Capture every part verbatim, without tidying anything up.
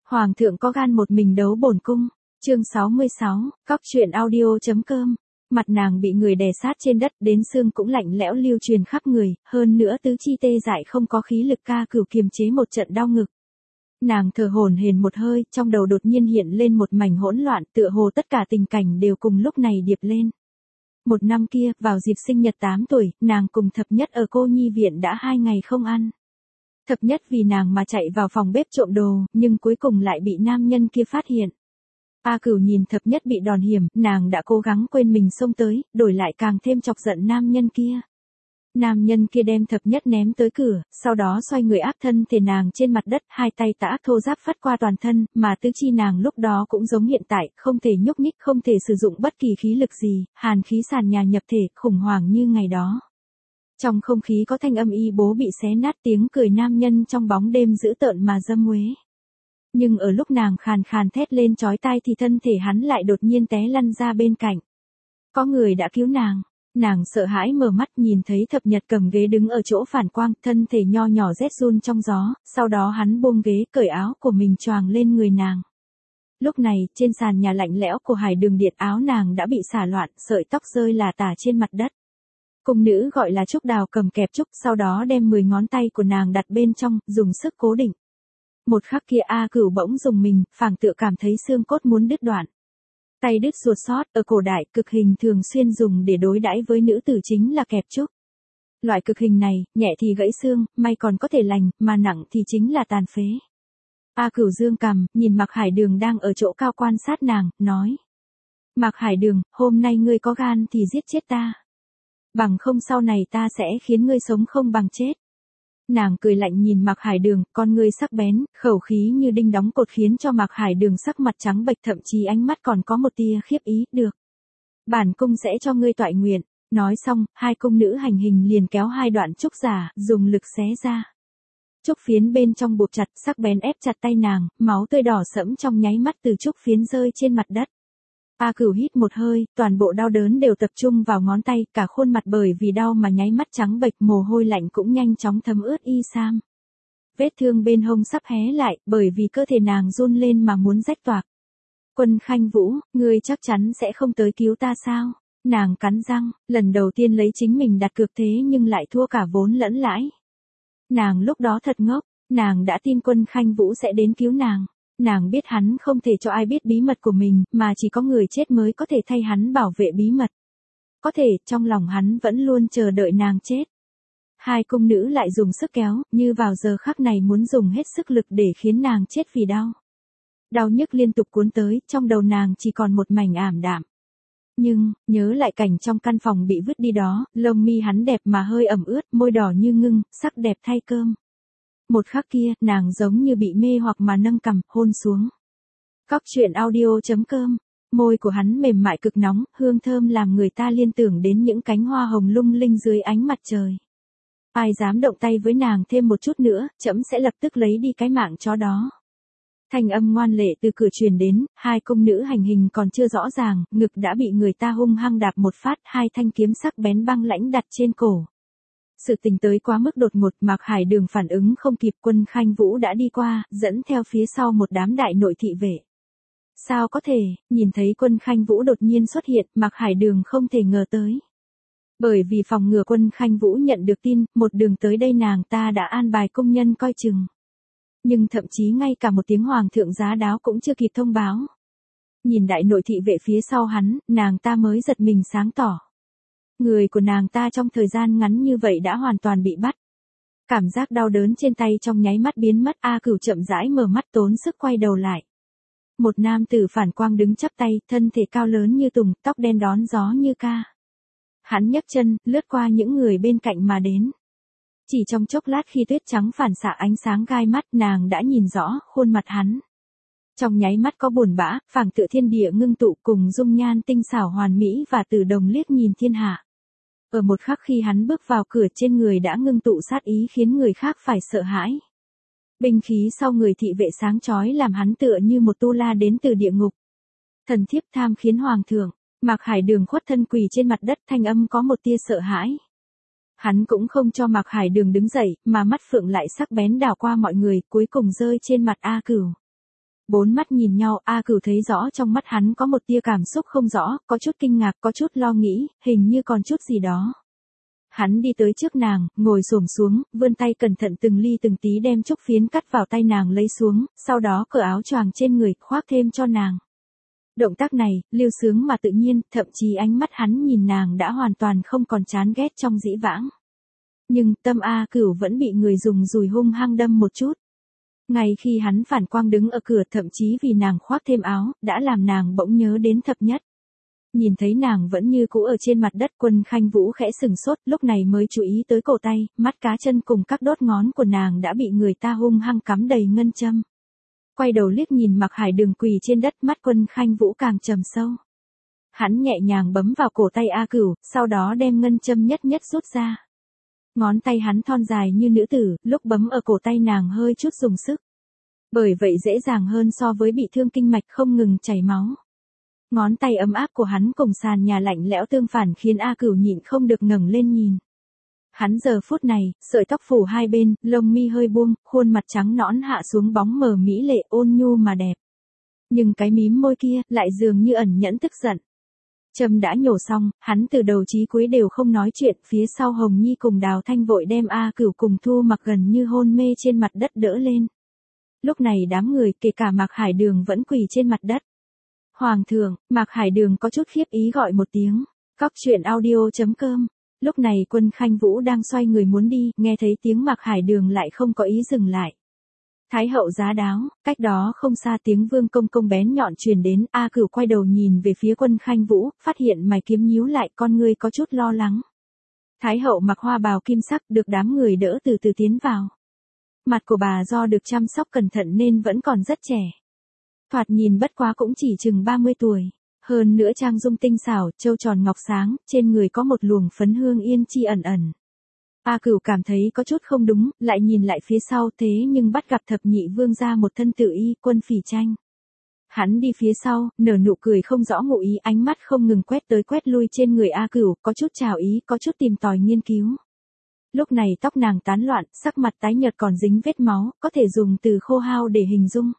Hoàng thượng có gan một mình đấu bổn cung. Chương sáu mươi sáu, Cóc truyện audio.com. Mặt nàng bị người đè sát trên đất, đến xương cũng lạnh lẽo lưu truyền khắp người, hơn nữa tứ chi tê dại không có khí lực ca cửu kiềm chế một trận đau ngực. Nàng thở hổn hển một hơi, trong đầu đột nhiên hiện lên một mảnh hỗn loạn, tựa hồ tất cả tình cảnh đều cùng lúc này điệp lên. Một năm kia, vào dịp sinh nhật tám tuổi, nàng cùng Thập Nhất ở cô nhi viện đã hai ngày không ăn. Thập Nhất vì nàng mà chạy vào phòng bếp trộm đồ, nhưng cuối cùng lại bị nam nhân kia phát hiện. A Cửu nhìn Thập Nhất bị đòn hiểm, nàng đã cố gắng quên mình xông tới, đổi lại càng thêm chọc giận nam nhân kia. Nam nhân kia đem Thập Nhất ném tới cửa, sau đó xoay người áp thân thể nàng trên mặt đất, hai tay tã thô ráp phát qua toàn thân, mà tứ chi nàng lúc đó cũng giống hiện tại, không thể nhúc nhích, không thể sử dụng bất kỳ khí lực gì, hàn khí sàn nhà nhập thể, khủng hoảng như ngày đó. Trong không khí có thanh âm y bố bị xé nát, tiếng cười nam nhân trong bóng đêm dữ tợn mà dâm uế. Nhưng ở lúc nàng khàn khàn thét lên chói tai thì thân thể hắn lại đột nhiên té lăn ra bên cạnh. Có người đã cứu nàng. Nàng sợ hãi mở mắt nhìn thấy Thập Nhật cầm ghế đứng ở chỗ phản quang, thân thể nho nhỏ rét run trong gió, sau đó hắn buông ghế cởi áo của mình choàng lên người nàng. Lúc này, trên sàn nhà lạnh lẽo của Hải Đường Điện áo nàng đã bị xả loạn, sợi tóc rơi lả tả trên mặt đất. Cung nữ gọi là Trúc Đào cầm kẹp trúc, sau đó đem mười ngón tay của nàng đặt bên trong, dùng sức cố định. Một khắc kia A Cửu bỗng dùng mình, phảng tựa cảm thấy xương cốt muốn đứt đoạn. Tay đứt ruột sót, ở cổ đại, cực hình thường xuyên dùng để đối đãi với nữ tử chính là kẹp trúc. Loại cực hình này, nhẹ thì gãy xương, may còn có thể lành, mà nặng thì chính là tàn phế. A Cửu dương cằm, nhìn Mạc Hải Đường đang ở chỗ cao quan sát nàng, nói. Mạc Hải Đường, hôm nay ngươi có gan thì giết chết ta. Bằng không sau này ta sẽ khiến ngươi sống không bằng chết. Nàng cười lạnh nhìn Mạc Hải Đường, con ngươi sắc bén, khẩu khí như đinh đóng cột khiến cho Mạc Hải Đường sắc mặt trắng bệch, thậm chí ánh mắt còn có một tia khiếp ý, được. Bản cung sẽ cho ngươi toại nguyện. Nói xong, hai cung nữ hành hình liền kéo hai đoạn trúc giả, dùng lực xé ra. Trúc phiến bên trong buộc chặt, sắc bén ép chặt tay nàng, máu tươi đỏ sẫm trong nháy mắt từ trúc phiến rơi trên mặt đất. A Cửu hít một hơi, toàn bộ đau đớn đều tập trung vào ngón tay, cả khuôn mặt bởi vì đau mà nháy mắt trắng bệch, mồ hôi lạnh cũng nhanh chóng thấm ướt y sam. Vết thương bên hông sắp hé lại, bởi vì cơ thể nàng run lên mà muốn rách toạc. Quân Khanh Vũ, ngươi chắc chắn sẽ không tới cứu ta sao? Nàng cắn răng, lần đầu tiên lấy chính mình đặt cược thế nhưng lại thua cả vốn lẫn lãi. Nàng lúc đó thật ngốc, nàng đã tin Quân Khanh Vũ sẽ đến cứu nàng. Nàng biết hắn không thể cho ai biết bí mật của mình, mà chỉ có người chết mới có thể thay hắn bảo vệ bí mật. Có thể, trong lòng hắn vẫn luôn chờ đợi nàng chết. Hai cung nữ lại dùng sức kéo, như vào giờ khắc này muốn dùng hết sức lực để khiến nàng chết vì đau. Đau nhức liên tục cuốn tới, trong đầu nàng chỉ còn một mảnh ảm đạm. Nhưng, nhớ lại cảnh trong căn phòng bị vứt đi đó, lông mi hắn đẹp mà hơi ẩm ướt, môi đỏ như ngưng, sắc đẹp thay cơm. Một khắc kia, nàng giống như bị mê hoặc mà nâng cằm, hôn xuống. Cóc truyện audio.com. Môi của hắn mềm mại cực nóng, hương thơm làm người ta liên tưởng đến những cánh hoa hồng lung linh dưới ánh mặt trời. Ai dám động tay với nàng thêm một chút nữa, trẫm sẽ lập tức lấy đi cái mạng chó đó. Thanh âm ngoan lệ từ cửa truyền đến, hai cung nữ hành hình còn chưa rõ ràng, ngực đã bị người ta hung hăng đạp một phát, hai thanh kiếm sắc bén băng lãnh đặt trên cổ. Sự tình tới quá mức đột ngột, Mạc Hải Đường phản ứng không kịp, Quân Khanh Vũ đã đi qua, dẫn theo phía sau một đám đại nội thị vệ. Sao có thể, nhìn thấy Quân Khanh Vũ đột nhiên xuất hiện, Mạc Hải Đường không thể ngờ tới. Bởi vì phòng ngừa Quân Khanh Vũ nhận được tin, một đường tới đây nàng ta đã an bài công nhân coi chừng. Nhưng thậm chí ngay cả một tiếng hoàng thượng giá đáo cũng chưa kịp thông báo. Nhìn đại nội thị vệ phía sau hắn, nàng ta mới giật mình sáng tỏ. Người của nàng ta trong thời gian ngắn như vậy đã hoàn toàn bị bắt. Cảm giác đau đớn trên tay trong nháy mắt biến mất, A Cửu chậm rãi mở mắt tốn sức quay đầu lại. Một nam tử phản quang đứng chắp tay, thân thể cao lớn như tùng, tóc đen đón gió như ca. Hắn nhấc chân, lướt qua những người bên cạnh mà đến. Chỉ trong chốc lát khi tuyết trắng phản xạ ánh sáng gai mắt, nàng đã nhìn rõ khuôn mặt hắn. Trong nháy mắt có buồn bã, phảng tựa thiên địa ngưng tụ cùng dung nhan tinh xảo hoàn mỹ và Tử Đồng liếc nhìn thiên hạ. Ở một khắc khi hắn bước vào cửa, trên người đã ngưng tụ sát ý khiến người khác phải sợ hãi. Binh khí sau người thị vệ sáng chói làm hắn tựa như một tu la đến từ địa ngục. Thần thiếp tham khiến hoàng thượng. Mạc Hải Đường khuất thân quỳ trên mặt đất, thanh âm có một tia sợ hãi. Hắn cũng không cho Mạc Hải Đường đứng dậy, mà mắt phượng lại sắc bén đảo qua mọi người, cuối cùng rơi trên mặt A Cửu. Bốn mắt nhìn nhau, A Cửu thấy rõ trong mắt hắn có một tia cảm xúc không rõ, có chút kinh ngạc, có chút lo nghĩ, hình như còn chút gì đó. Hắn đi tới trước nàng, ngồi xổm xuống, vươn tay cẩn thận từng ly từng tí đem trúc phiến cắt vào tay nàng lấy xuống, sau đó cởi áo choàng trên người, khoác thêm cho nàng. Động tác này, lưu sướng mà tự nhiên, thậm chí ánh mắt hắn nhìn nàng đã hoàn toàn không còn chán ghét trong dĩ vãng. Nhưng tâm A Cửu vẫn bị người dùng dùi hung hăng đâm một chút. Ngay khi hắn phản quang đứng ở cửa, thậm chí vì nàng khoác thêm áo, đã làm nàng bỗng nhớ đến thập nhất. Nhìn thấy nàng vẫn như cũ ở trên mặt đất, Quân Khanh Vũ khẽ sừng sốt, lúc này mới chú ý tới cổ tay, mắt cá chân cùng các đốt ngón của nàng đã bị người ta hung hăng cắm đầy ngân châm. Quay đầu liếc nhìn Mạc Hải Đường quỳ trên đất, mắt Quân Khanh Vũ càng trầm sâu. Hắn nhẹ nhàng bấm vào cổ tay A Cửu, sau đó đem ngân châm nhất nhất rút ra. Ngón tay hắn thon dài như nữ tử, lúc bấm ở cổ tay nàng hơi chút dùng sức. Bởi vậy dễ dàng hơn so với bị thương kinh mạch không ngừng chảy máu. Ngón tay ấm áp của hắn cùng sàn nhà lạnh lẽo tương phản khiến A Cửu nhịn không được ngẩng lên nhìn. Hắn giờ phút này, sợi tóc phủ hai bên, lông mi hơi buông, khuôn mặt trắng nõn hạ xuống bóng mờ mỹ lệ ôn nhu mà đẹp. Nhưng cái mím môi kia, lại dường như ẩn nhẫn tức giận. Châm đã nhổ xong, hắn từ đầu chí cuối đều không nói chuyện, phía sau Hồng Nhi cùng Đào Thanh vội đem A Cửu cùng Thu Mặc gần như hôn mê trên mặt đất đỡ lên. Lúc này đám người, kể cả Mạc Hải Đường vẫn quỳ trên mặt đất. Hoàng thượng, Mạc Hải Đường có chút khiếp ý gọi một tiếng. Cóc truyện audio chấm com. Lúc này Quân Khanh Vũ đang xoay người muốn đi, nghe thấy tiếng Mạc Hải Đường lại không có ý dừng lại. Thái hậu giá đáo, cách đó không xa tiếng Vương công công bén nhọn truyền đến, A Cửu quay đầu nhìn về phía Quân Khanh Vũ, phát hiện mày kiếm nhíu lại, con ngươi có chút lo lắng. Thái hậu mặc hoa bào kim sắc, được đám người đỡ từ từ tiến vào. Mặt của bà do được chăm sóc cẩn thận nên vẫn còn rất trẻ. Thoạt nhìn bất quá cũng chỉ chừng ba mươi tuổi. Hơn nữa trang dung tinh xảo, châu tròn ngọc sáng, trên người có một luồng phấn hương yên chi ẩn ẩn. A Cửu cảm thấy có chút không đúng, lại nhìn lại phía sau, thế nhưng bắt gặp thập nhị vương gia một thân tự y, Quân Phỉ Tranh. Hắn đi phía sau, nở nụ cười không rõ ngụ ý, ánh mắt không ngừng quét tới quét lui trên người A Cửu, có chút chào ý, có chút tìm tòi nghiên cứu. Lúc này tóc nàng tán loạn, sắc mặt tái nhợt còn dính vết máu, có thể dùng từ khô hao để hình dung.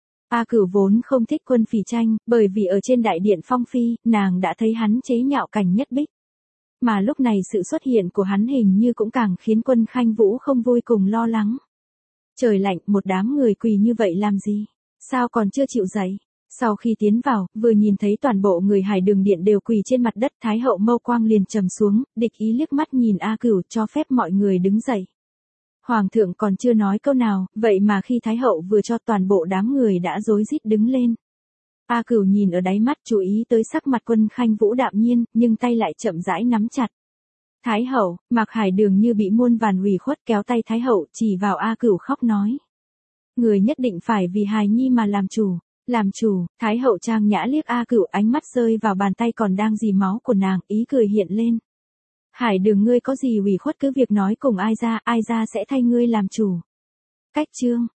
A Cửu vốn không thích Quân Phỉ Tranh, bởi vì ở trên đại điện Phong Phi, nàng đã thấy hắn chế nhạo Cảnh Nhất Bích. Mà lúc này sự xuất hiện của hắn hình như cũng càng khiến Quân Khanh Vũ không vui cùng lo lắng. Trời lạnh, một đám người quỳ như vậy làm gì? Sao còn chưa chịu dậy? Sau khi tiến vào, vừa nhìn thấy toàn bộ người Hải Đường điện đều quỳ trên mặt đất, Thái hậu mâu quang liền trầm xuống, địch ý liếc mắt nhìn A Cửu, cho phép mọi người đứng dậy. Hoàng thượng còn chưa nói câu nào, vậy mà khi Thái hậu vừa cho, toàn bộ đám người đã rối rít đứng lên. A Cửu nhìn ở đáy mắt, chú ý tới sắc mặt Quân Khanh Vũ đạm nhiên, nhưng tay lại chậm rãi nắm chặt. Thái hậu, Mạc Hải Đường như bị muôn vàn hủy khuất, kéo tay Thái hậu, chỉ vào A Cửu khóc nói. Người nhất định phải vì hài nhi mà làm chủ. Làm chủ, Thái hậu trang nhã liếc A Cửu, ánh mắt rơi vào bàn tay còn đang dì máu của nàng, ý cười hiện lên. Hải Đường ngươi có gì ủy khuất cứ việc nói cùng ai ra, ai ra sẽ thay ngươi làm chủ. Cách chương.